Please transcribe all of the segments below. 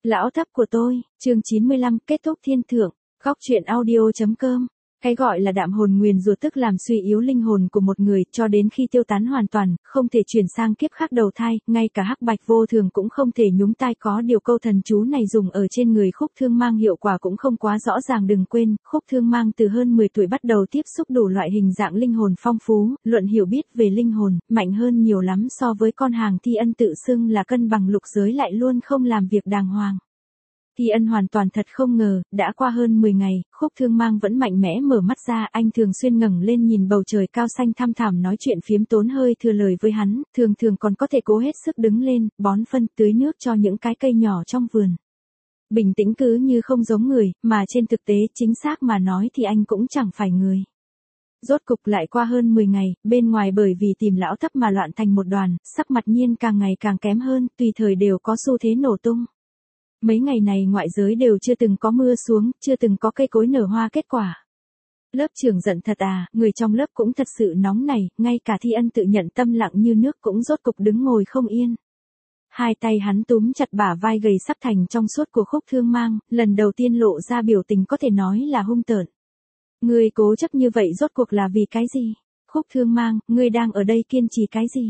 Lão thấp của tôi, chương 95, kết thúc thiên thượng, góc truyện audio.com. Cái gọi là đạm hồn nguyền rủa tức làm suy yếu linh hồn của một người cho đến khi tiêu tán hoàn toàn, không thể chuyển sang kiếp khác đầu thai, ngay cả Hắc Bạch Vô Thường cũng không thể nhúng tay. Có điều câu thần chú này dùng ở trên người Khúc Thương Mang hiệu quả cũng không quá rõ ràng. Đừng quên, Khúc Thương Mang từ hơn 10 tuổi bắt đầu tiếp xúc đủ loại hình dạng linh hồn phong phú, luận hiểu biết về linh hồn, mạnh hơn nhiều lắm so với con hàng Thi Ân tự xưng là cân bằng lục giới lại luôn không làm việc đàng hoàng. Thi Ân hoàn toàn thật không ngờ, đã qua hơn 10 ngày, Khúc Thương Mang vẫn mạnh mẽ mở mắt ra. Anh thường xuyên ngẩng lên nhìn bầu trời cao xanh thăm thẳm nói chuyện phiếm tốn hơi thừa lời với hắn, thường còn có thể cố hết sức đứng lên, bón phân tưới nước cho những cái cây nhỏ trong vườn. Bình tĩnh cứ như không giống người, mà trên thực tế chính xác mà nói thì anh cũng chẳng phải người. Rốt cục lại qua hơn 10 ngày, bên ngoài bởi vì tìm lão thấp mà loạn thành một đoàn, sắc mặt Nhiên càng ngày càng kém hơn, tùy thời đều có xu thế nổ tung. Mấy ngày này ngoại giới đều chưa từng có mưa xuống, chưa từng có cây cối nở hoa kết quả. Lớp trưởng giận thật à, người trong lớp cũng thật sự nóng này, ngay cả Thi Ân tự nhận tâm lặng như nước cũng rốt cục đứng ngồi không yên. Hai tay hắn túm chặt bả vai gầy sắp thành trong suốt của Khúc Thương Mang, lần đầu tiên lộ ra biểu tình có thể nói là hung tợn. Ngươi cố chấp như vậy rốt cuộc là vì cái gì? Khúc Thương Mang, ngươi đang ở đây kiên trì cái gì?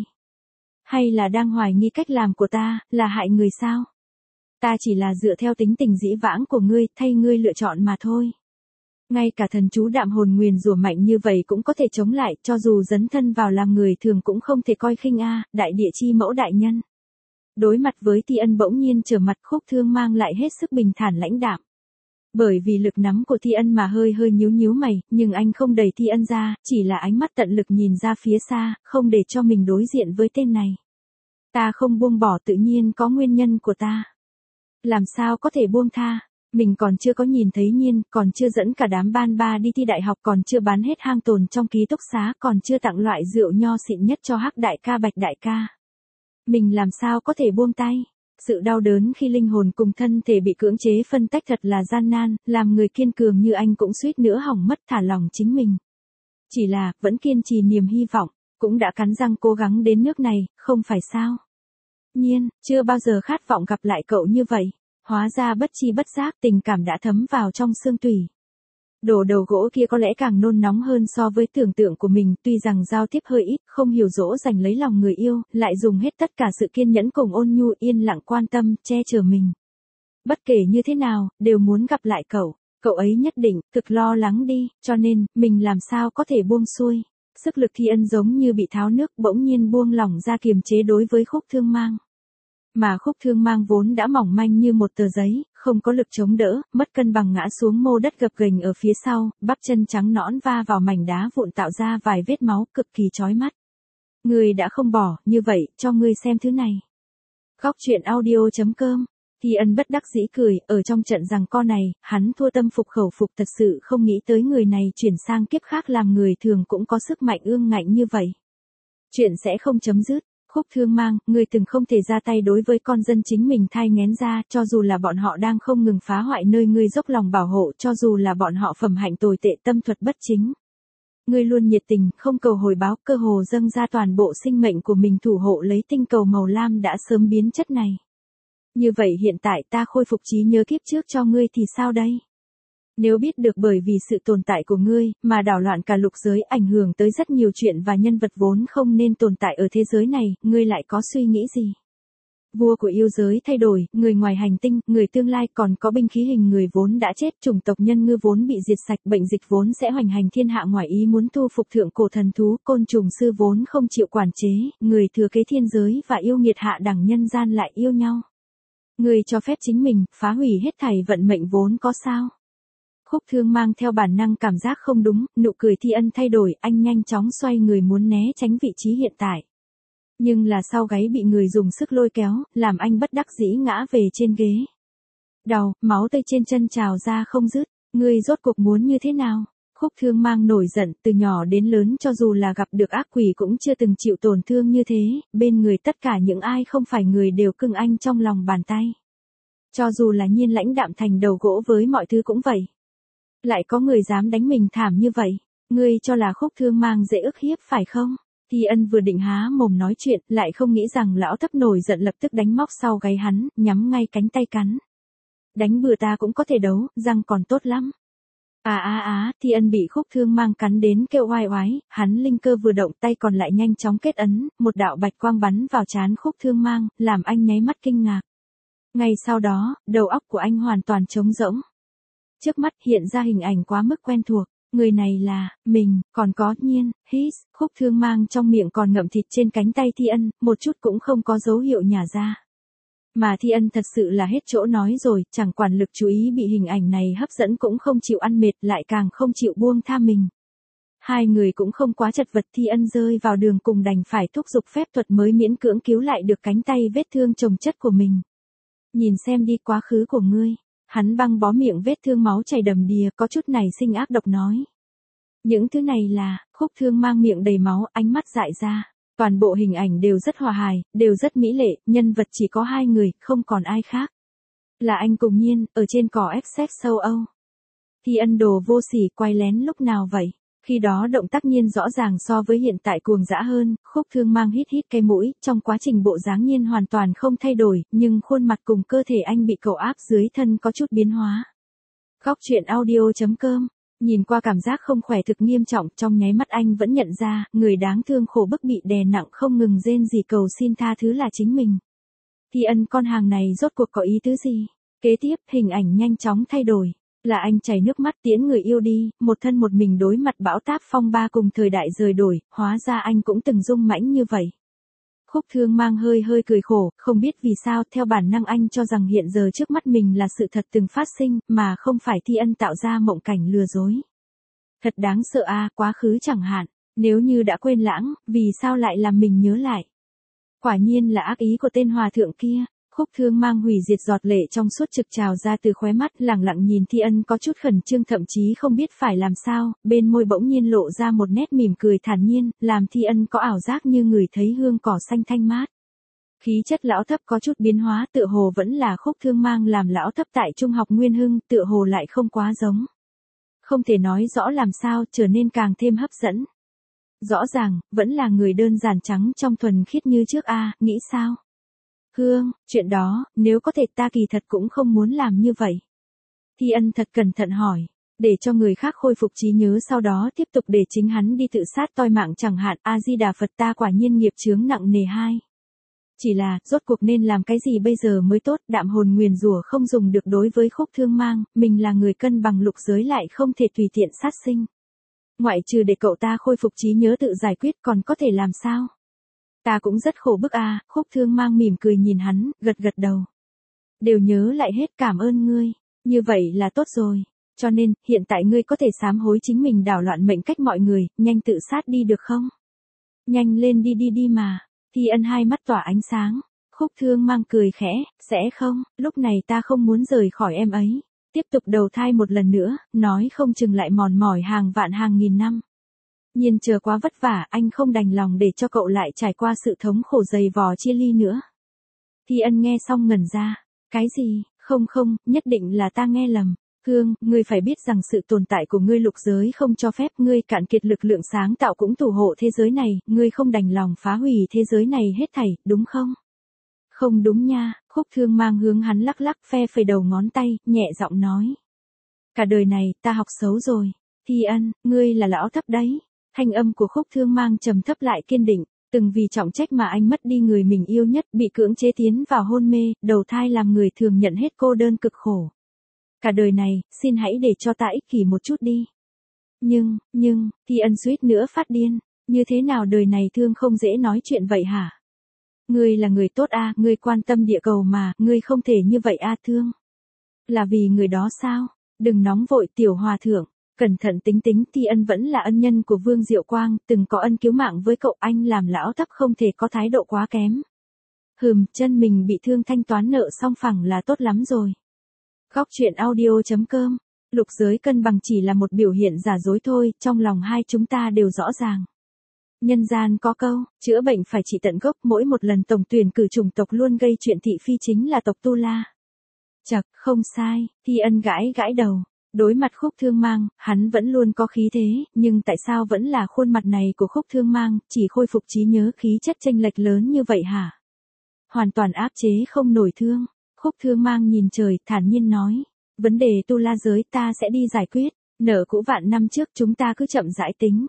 Hay là đang hoài nghi cách làm của ta, là hại người sao? Ta chỉ là dựa theo tính tình dĩ vãng của ngươi, thay ngươi lựa chọn mà thôi. Ngay cả thần chú đạm hồn nguyền rủa mạnh như vậy cũng có thể chống lại, cho dù dấn thân vào làm người thường cũng không thể coi khinh a, đại địa chi mẫu đại nhân. Đối mặt với Thi Ân bỗng nhiên trở mặt, Khúc Thương Mang lại hết sức bình thản lãnh đạm. Bởi vì lực nắm của Thi Ân mà hơi nhíu mày, nhưng anh không đẩy Thi Ân ra, chỉ là ánh mắt tận lực nhìn ra phía xa, không để cho mình đối diện với tên này. Ta không buông bỏ tự nhiên có nguyên nhân của ta. Làm sao có thể buông tha, mình còn chưa có nhìn thấy Nhiên, còn chưa dẫn cả đám ban ba đi thi đại học, còn chưa bán hết hang tồn trong ký túc xá, còn chưa tặng loại rượu nho xịn nhất cho Hắc đại ca Bạch đại ca. Mình làm sao có thể buông tay, sự đau đớn khi linh hồn cùng thân thể bị cưỡng chế phân tách thật là gian nan, làm người kiên cường như anh cũng suýt nữa hỏng mất thả lòng chính mình. Chỉ là, vẫn kiên trì niềm hy vọng, cũng đã cắn răng cố gắng đến nước này, không phải sao? Nhiên, chưa bao giờ khát vọng gặp lại cậu như vậy. Hóa ra bất chi bất giác tình cảm đã thấm vào trong xương tủy. Đồ đầu gỗ kia có lẽ càng nôn nóng hơn so với tưởng tượng của mình, tuy rằng giao tiếp hơi ít, không hiểu dỗ dành lấy lòng người yêu, lại dùng hết tất cả sự kiên nhẫn cùng ôn nhu yên lặng quan tâm, che chở mình. Bất kể như thế nào, đều muốn gặp lại cậu, cậu ấy nhất định, thực lo lắng đi, cho nên, mình làm sao có thể buông xuôi. Sức lực Thi Ân giống như bị tháo nước bỗng nhiên buông lỏng ra kiềm chế đối với Khúc Thương Mang. Mà Khúc Thương Mang vốn đã mỏng manh như một tờ giấy, không có lực chống đỡ, mất cân bằng ngã xuống mô đất gập ghềnh ở phía sau, bắp chân trắng nõn va vào mảnh đá vụn tạo ra vài vết máu cực kỳ chói mắt. Ngươi đã không bỏ, như vậy, cho ngươi xem thứ này. Góc truyện audio.com. Thi Ân bất đắc dĩ cười, ở trong trận giằng co này, hắn thua tâm phục khẩu phục, thật sự không nghĩ tới người này chuyển sang kiếp khác làm người thường cũng có sức mạnh ương ngạnh như vậy. Chuyện sẽ không chấm dứt. Khúc Thương Mang, ngươi từng không thể ra tay đối với con dân chính mình thai nghén ra, cho dù là bọn họ đang không ngừng phá hoại nơi ngươi dốc lòng bảo hộ, cho dù là bọn họ phẩm hạnh tồi tệ tâm thuật bất chính. Ngươi luôn nhiệt tình, không cầu hồi báo, cơ hồ dâng ra toàn bộ sinh mệnh của mình thủ hộ lấy tinh cầu màu lam đã sớm biến chất này. Như vậy hiện tại ta khôi phục trí nhớ kiếp trước cho ngươi thì sao đây? Nếu biết được bởi vì sự tồn tại của ngươi, mà đảo loạn cả lục giới ảnh hưởng tới rất nhiều chuyện và nhân vật vốn không nên tồn tại ở thế giới này, ngươi lại có suy nghĩ gì? Vua của yêu giới thay đổi, người ngoài hành tinh, người tương lai còn có binh khí hình người vốn đã chết, chủng tộc nhân ngư vốn bị diệt sạch, bệnh dịch vốn sẽ hoành hành thiên hạ ngoài ý muốn thu phục thượng cổ thần thú, côn trùng sư vốn không chịu quản chế, người thừa kế thiên giới và yêu nghiệt hạ đẳng nhân gian lại yêu nhau. Ngươi cho phép chính mình, phá hủy hết thảy vận mệnh vốn có sao? Khúc Thương Mang theo bản năng cảm giác không đúng, nụ cười Thi Ân thay đổi, anh nhanh chóng xoay người muốn né tránh vị trí hiện tại. Nhưng là sau gáy bị người dùng sức lôi kéo, làm anh bất đắc dĩ ngã về trên ghế. Đau, máu tươi trên chân trào ra không dứt, ngươi rốt cuộc muốn như thế nào? Khúc Thương Mang nổi giận, từ nhỏ đến lớn cho dù là gặp được ác quỷ cũng chưa từng chịu tổn thương như thế, bên người tất cả những ai không phải người đều cưng anh trong lòng bàn tay. Cho dù là Nhiên lãnh đạm thành đầu gỗ với mọi thứ cũng vậy. Lại có người dám đánh mình thảm như vậy, ngươi cho là Khúc Thương Mang dễ ức hiếp phải không? Thi Ân vừa định há mồm nói chuyện, lại không nghĩ rằng lão thấp nổi giận lập tức đánh móc sau gáy hắn, nhắm ngay cánh tay cắn. đánh bừa ta cũng có thể đấu, răng còn tốt lắm. Thi Ân bị Khúc Thương Mang cắn đến kêu oai oái, hắn linh cơ vừa động tay còn lại nhanh chóng kết ấn, một đạo bạch quang bắn vào trán Khúc Thương Mang, làm anh nháy mắt kinh ngạc. Ngay sau đó, đầu óc của anh hoàn toàn trống rỗng. Trước mắt hiện ra hình ảnh quá mức quen thuộc, người này là, mình, còn có Nhiên, Khúc Thương Mang trong miệng còn ngậm thịt trên cánh tay Thi Ân, một chút cũng không có dấu hiệu nhả ra. Mà Thi Ân thật sự là hết chỗ nói rồi, chẳng quản lực chú ý bị hình ảnh này hấp dẫn cũng không chịu ăn mệt, lại càng không chịu buông tha mình. Hai người cũng không quá chật vật, Thi Ân rơi vào đường cùng đành phải thúc giục phép thuật mới miễn cưỡng cứu lại được cánh tay vết thương chồng chất của mình. Nhìn xem đi quá khứ của ngươi. Hắn băng bó miệng vết thương máu chảy đầm đìa, có chút này sinh ác độc nói. Những thứ này là, Khúc Thương Mang miệng đầy máu, ánh mắt dại ra. Toàn bộ hình ảnh đều rất hòa hài, đều rất mỹ lệ, nhân vật chỉ có hai người, không còn ai khác. Là anh cùng Nhiên, ở trên cỏ Essex châu Âu. Thi Ân đồ vô sỉ quay lén lúc nào vậy? Khi đó động tác Nhiên rõ ràng so với hiện tại cuồng dã hơn, Khúc Thương Mang hít cái mũi, trong quá trình bộ dáng Nhiên hoàn toàn không thay đổi, nhưng khuôn mặt cùng cơ thể anh bị cậu áp dưới thân có chút biến hóa. Góc truyện audio.com. Nhìn qua cảm giác không khỏe thực nghiêm trọng, trong nháy mắt anh vẫn nhận ra, người đáng thương khổ bức bị đè nặng không ngừng rên rỉ cầu xin tha thứ là chính mình. Thi Ân, con hàng này rốt cuộc có ý tứ gì? Kế tiếp, hình ảnh nhanh chóng thay đổi. Là anh chảy nước mắt tiễn người yêu đi, một thân một mình đối mặt bão táp phong ba cùng thời đại rời đổi, hóa ra anh cũng từng dung mãnh như vậy. Khúc Thương Mang hơi cười khổ, không biết vì sao theo bản năng anh cho rằng hiện giờ trước mắt mình là sự thật từng phát sinh, mà không phải Thi Ân tạo ra mộng cảnh lừa dối. Thật đáng sợ quá khứ chẳng hạn, nếu như đã quên lãng, vì sao lại làm mình nhớ lại. Quả nhiên là ác ý của tên hòa thượng kia. Khúc Thương Mang hủy diệt giọt lệ trong suốt trực trào ra từ khóe mắt, lẳng lặng nhìn Thi Ân có chút khẩn trương, thậm chí không biết phải làm sao, bên môi bỗng nhiên lộ ra một nét mỉm cười thản nhiên, làm Thi Ân có ảo giác như người thấy hương cỏ xanh thanh mát. Khí chất lão thấp có chút biến hóa, tựa hồ vẫn là Khúc Thương Mang làm lão thấp tại Trung học Nguyên Hưng, tựa hồ lại không quá giống. Không thể nói rõ làm sao, trở nên càng thêm hấp dẫn. Rõ ràng, vẫn là người đơn giản trắng trong thuần khiết như trước nghĩ sao? Hương, chuyện đó, nếu có thể ta kỳ thật cũng không muốn làm như vậy. Thi Ân thật cẩn thận hỏi, để cho người khác khôi phục trí nhớ sau đó tiếp tục để chính hắn đi tự sát toi mạng chẳng hạn. A Di Đà Phật, ta quả nhiên nghiệp chướng nặng nề hai. Chỉ là, rốt cuộc nên làm cái gì bây giờ mới tốt, đạm hồn nguyền rủa không dùng được đối với Khúc Thương Mang, mình là người cân bằng lục giới lại không thể tùy tiện sát sinh. Ngoại trừ để cậu ta khôi phục trí nhớ tự giải quyết còn có thể làm sao? Ta cũng rất khổ bức Khúc Thương Mang mỉm cười nhìn hắn, gật đầu. Đều nhớ lại hết, cảm ơn ngươi, như vậy là tốt rồi. Cho nên, hiện tại ngươi có thể sám hối chính mình đảo loạn mệnh cách mọi người, nhanh tự sát đi được không? Nhanh lên đi mà. Thi Ân hai mắt tỏa ánh sáng. Khúc Thương Mang cười khẽ, sẽ không, lúc này ta không muốn rời khỏi em ấy. Tiếp tục đầu thai một lần nữa, nói không chừng lại mòn mỏi hàng vạn hàng nghìn năm. Nhiên chờ quá vất vả, anh không đành lòng để cho cậu lại trải qua sự thống khổ dày vò chia ly nữa. Thi Ân nghe xong ngẩn ra. Cái gì, không, nhất định là ta nghe lầm. Hương, ngươi phải biết rằng sự tồn tại của ngươi lục giới không cho phép ngươi cạn kiệt lực lượng sáng tạo cũng thủ hộ thế giới này, ngươi không đành lòng phá hủy thế giới này hết thảy, đúng không? Không đúng nha, Khúc Thương Mang hướng hắn lắc phe phẩy đầu ngón tay, nhẹ giọng nói. Cả đời này, ta học xấu rồi. Thi Ân, ngươi là lão thấp đấy. Thanh âm của Khúc Thương Mang trầm thấp lại kiên định, từng vì trọng trách mà anh mất đi người mình yêu nhất, bị cưỡng chế tiến vào hôn mê, đầu thai làm người thường nhận hết cô đơn cực khổ. Cả đời này, xin hãy để cho ta ích kỷ một chút đi. Nhưng, Thi Ân suýt nữa phát điên, như thế nào đời này thương không dễ nói chuyện vậy hả? Ngươi là người tốt ngươi quan tâm địa cầu mà, ngươi không thể như vậy Thương. Là vì người đó sao? Đừng nóng vội tiểu hòa thượng. Cẩn thận tính, Thi Ân vẫn là ân nhân của Vương Diệu Quang, từng có ân cứu mạng với cậu, anh làm lão thấp không thể có thái độ quá kém. Chân mình bị thương thanh toán nợ xong phẳng là tốt lắm rồi. Góc truyện audio.com. Lục giới cân bằng chỉ là một biểu hiện giả dối thôi, trong lòng hai chúng ta đều rõ ràng. Nhân gian có câu, chữa bệnh phải trị tận gốc, mỗi một lần tổng tuyển cử chủng tộc luôn gây chuyện thị phi chính là tộc Tu La. Chật, không sai, Thi Ân gãi đầu. Đối mặt Khúc Thương Mang, hắn vẫn luôn có khí thế, nhưng tại sao vẫn là khuôn mặt này của Khúc Thương Mang, chỉ khôi phục trí nhớ khí chất chênh lệch lớn như vậy hả? Hoàn toàn áp chế không nổi thương. Khúc Thương Mang nhìn trời, thản nhiên nói. Vấn đề tu la giới ta sẽ đi giải quyết, nợ cũ vạn năm trước chúng ta cứ chậm rãi tính.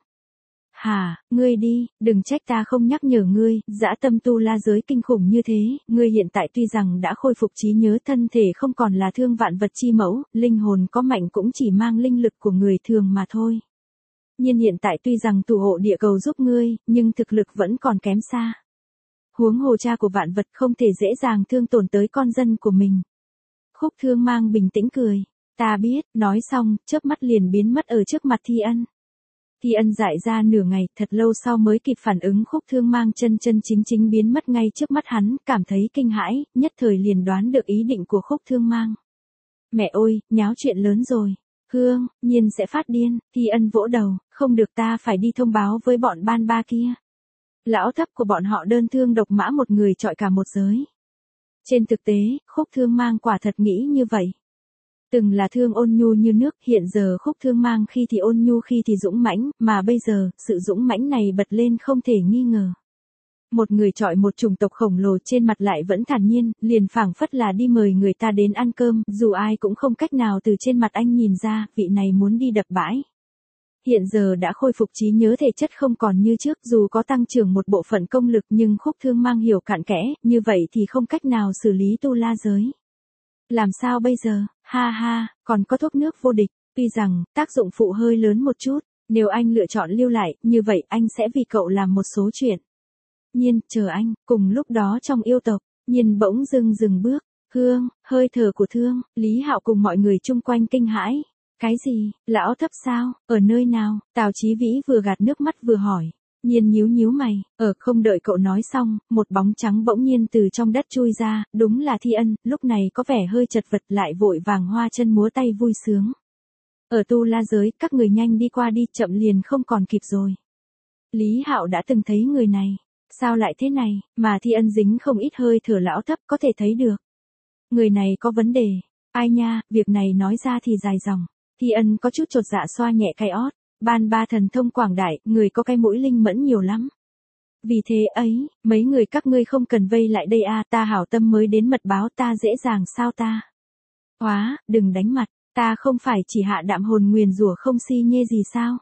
Hà, ngươi đi, đừng trách ta không nhắc nhở ngươi, dã tâm tu la giới kinh khủng như thế, ngươi hiện tại tuy rằng đã khôi phục trí nhớ thân thể không còn là thương vạn vật chi mẫu, linh hồn có mạnh cũng chỉ mang linh lực của người thường mà thôi. Nhưng hiện tại tuy rằng thủ hộ địa cầu giúp ngươi, nhưng thực lực vẫn còn kém xa. Huống hồ cha của vạn vật không thể dễ dàng thương tổn tới con dân của mình. Khúc Thương Mang bình tĩnh cười. Ta biết, nói xong, chớp mắt liền biến mất ở trước mặt Thi Ân. Thi Ân dại ra nửa ngày, thật lâu sau mới kịp phản ứng. Khúc Thương Mang chân chính chính biến mất ngay trước mắt hắn, cảm thấy kinh hãi, nhất thời liền đoán được ý định của Khúc Thương Mang. Mẹ ơi, nháo chuyện lớn rồi. Hương, nhiên sẽ phát điên. Thi Ân vỗ đầu, không được, ta phải đi thông báo với bọn ban ba kia. Lão thấp của bọn họ đơn thương độc mã một người chọi cả một giới. Trên thực tế, Khúc Thương Mang quả thật nghĩ như vậy. Từng là thương ôn nhu như nước, hiện giờ Khúc Thương Mang khi thì ôn nhu khi thì dũng mãnh, mà bây giờ, sự dũng mãnh này bật lên không thể nghi ngờ. Một người chọi một chủng tộc khổng lồ, trên mặt lại vẫn thản nhiên, liền phảng phất là đi mời người ta đến ăn cơm, dù ai cũng không cách nào từ trên mặt anh nhìn ra, vị này muốn đi đập bãi. Hiện giờ đã khôi phục trí nhớ thể chất không còn như trước, dù có tăng trưởng một bộ phận công lực nhưng Khúc Thương Mang hiểu cặn kẽ, như vậy thì không cách nào xử lý tu la giới. Làm sao bây giờ, ha ha, còn có thuốc nước vô địch, tuy rằng, tác dụng phụ hơi lớn một chút, nếu anh lựa chọn lưu lại, như vậy anh sẽ vì cậu làm một số chuyện. Nhiên, chờ anh, cùng lúc đó trong yêu tộc, Nhiên bỗng dừng bước, Hương, hơi thở của Thương, Lý Hạo cùng mọi người chung quanh kinh hãi. Cái gì, lão thấp sao, ở nơi nào, Tào Chí Vĩ vừa gạt nước mắt vừa hỏi. Nhiên nhíu mày, không đợi cậu nói xong, một bóng trắng bỗng nhiên từ trong đất chui ra, đúng là Thi Ân, lúc này có vẻ hơi chật vật lại vội vàng hoa chân múa tay vui sướng. Ở tu la giới, các người nhanh đi qua đi, chậm liền không còn kịp rồi. Lý Hạo đã từng thấy người này, sao lại thế này, mà Thi Ân dính không ít hơi thở lão thấp có thể thấy được. Người này có vấn đề, ai nha, việc này nói ra thì dài dòng. Thi Ân có chút chột dạ xoa nhẹ cái ót. Ban ba thần thông quảng đại, người có cái mũi linh mẫn nhiều lắm. Vì thế ấy, mấy người các ngươi không cần vây lại đây à, ta hảo tâm mới đến mật báo, ta dễ dàng sao ta. Đừng đánh mặt, ta không phải chỉ hạ đạm hồn nguyền rủa không si nhê gì sao.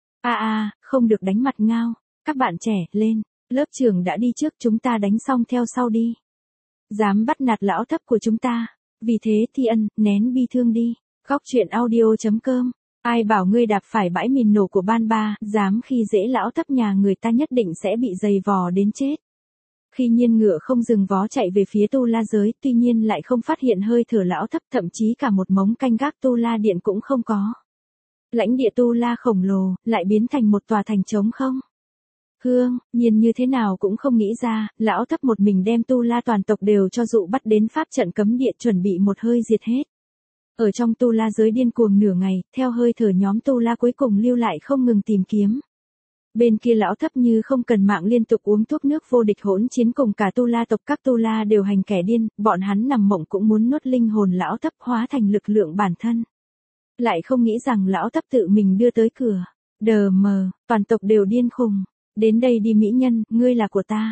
Không được đánh mặt ngao, các bạn trẻ, lên, lớp trưởng đã đi trước, chúng ta đánh xong theo sau đi. Dám bắt nạt lão thấp của chúng ta, vì thế Thi Ân, nén bi thương đi, góc truyện audio.com. Ai bảo ngươi đạp phải bãi mìn nổ của ban ba, dám khi dễ lão thấp nhà người ta nhất định sẽ bị giày vò đến chết. Khi Nhiên ngựa không dừng vó chạy về phía tu la giới, tuy nhiên lại không phát hiện hơi thở lão thấp, thậm chí cả một mống canh gác tu la điện cũng không có. Lãnh địa tu la khổng lồ, lại biến thành một tòa thành trống không. Hương, Nhiên như thế nào cũng không nghĩ ra, lão thấp một mình đem tu la toàn tộc đều cho dụ bắt đến pháp trận cấm địa, chuẩn bị một hơi diệt hết. Ở trong tu la giới điên cuồng nửa ngày, theo hơi thở nhóm tu la cuối cùng lưu lại không ngừng tìm kiếm. Bên kia lão thấp như không cần mạng liên tục uống thuốc nước vô địch hỗn chiến cùng cả tu la tộc, các tu la đều hành kẻ điên, bọn hắn nằm mộng cũng muốn nuốt linh hồn lão thấp hóa thành lực lượng bản thân. Lại không nghĩ rằng lão thấp tự mình đưa tới cửa. Đờ mờ, toàn tộc đều điên khùng. Đến đây đi mỹ nhân, ngươi là của ta.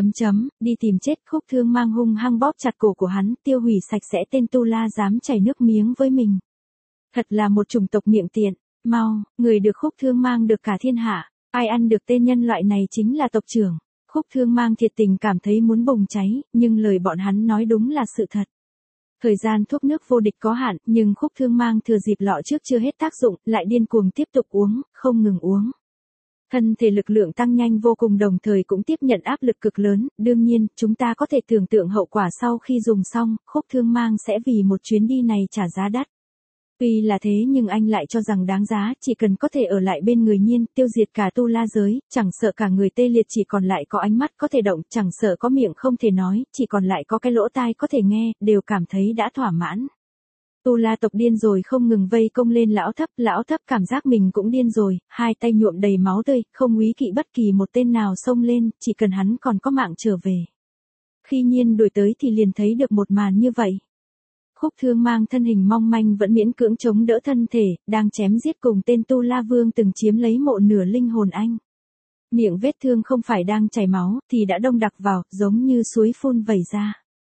Đi tìm chết. Khúc Thương Mang hung hăng bóp chặt cổ của hắn, tiêu hủy sạch sẽ tên tu la dám chảy nước miếng với mình. Thật là một chủng tộc miệng tiện. Mau, người được Khúc Thương Mang được cả thiên hạ. Ai ăn được tên nhân loại này chính là tộc trưởng. Khúc Thương Mang thiệt tình cảm thấy muốn bùng cháy, nhưng lời bọn hắn nói đúng là sự thật. Thời gian thuốc nước vô địch có hạn, nhưng Khúc Thương Mang thừa dịp lọ trước chưa hết tác dụng, lại điên cuồng tiếp tục uống, không ngừng uống. Thân thể lực lượng tăng nhanh vô cùng, đồng thời cũng tiếp nhận áp lực cực lớn, đương nhiên, chúng ta có thể tưởng tượng hậu quả sau khi dùng xong, Khúc Thương Mang sẽ vì một chuyến đi này trả giá đắt. Tuy là thế nhưng anh lại cho rằng đáng giá, chỉ cần có thể ở lại bên người Nhiên, tiêu diệt cả tu la giới, chẳng sợ cả người tê liệt chỉ còn lại có ánh mắt có thể động, chẳng sợ có miệng không thể nói, chỉ còn lại có cái lỗ tai có thể nghe, đều cảm thấy đã thỏa mãn. Tu la tộc điên rồi không ngừng vây công lên lão thấp cảm giác mình cũng điên rồi, hai tay nhuộm đầy máu tươi, không úy kỵ bất kỳ một tên nào xông lên, chỉ cần hắn còn có mạng trở về. Khi Nhiên đuổi tới thì liền thấy được một màn như vậy. Khúc Thương Mang thân hình mong manh vẫn miễn cưỡng chống đỡ thân thể, đang chém giết cùng tên tu la vương từng chiếm lấy mộ nửa linh hồn anh. Miệng vết thương không phải đang chảy máu, thì đã đông đặc vào, giống như suối phun vẩy ra.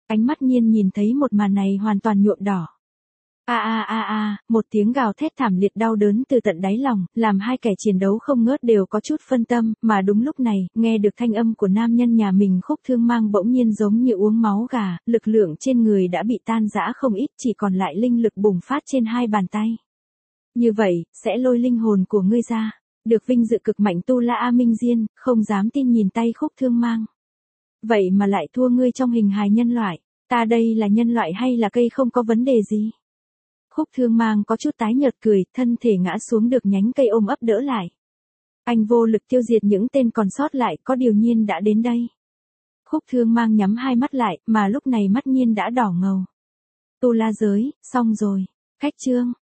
Ánh mắt Nhiên nhìn thấy một màn này hoàn toàn nhuộm đỏ. Một tiếng gào thét thảm liệt đau đớn từ tận đáy lòng, làm hai kẻ chiến đấu không ngớt đều có chút phân tâm, mà đúng lúc này, nghe được thanh âm của nam nhân nhà mình Khúc Thương Mang bỗng nhiên giống như uống máu gà, lực lượng trên người đã bị tan rã không ít, chỉ còn lại linh lực bùng phát trên hai bàn tay. Như vậy, sẽ lôi linh hồn của ngươi ra. Được vinh dự cực mạnh Tu La A Minh Diên, không dám tin nhìn tay Khúc Thương Mang. Vậy mà lại thua ngươi trong hình hài nhân loại, ta đây là nhân loại hay là cây không có vấn đề gì? Khúc Thương Mang có chút tái nhợt cười, thân thể ngã xuống được nhánh cây ôm ấp đỡ lại. Anh vô lực tiêu diệt những tên còn sót lại, có điều Nhiên đã đến đây. Khúc Thương Mang nhắm hai mắt lại, mà lúc này mắt Nhiên đã đỏ ngầu. Tu La giới, xong rồi. Khách trương,